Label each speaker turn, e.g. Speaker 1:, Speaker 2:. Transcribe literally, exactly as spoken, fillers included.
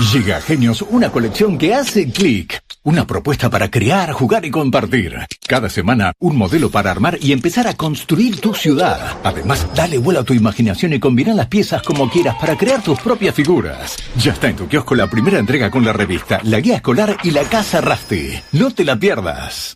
Speaker 1: Gigagenios, una colección que hace clic. Una propuesta para crear, jugar y compartir. Cada semana, un modelo para armar y empezar a construir tu ciudad. Además, dale vuelo a tu imaginación y combina las piezas como quieras para crear tus propias figuras. Ya está en tu kiosco la primera entrega con la revista, la guía escolar y la casa Rasti. No te la pierdas.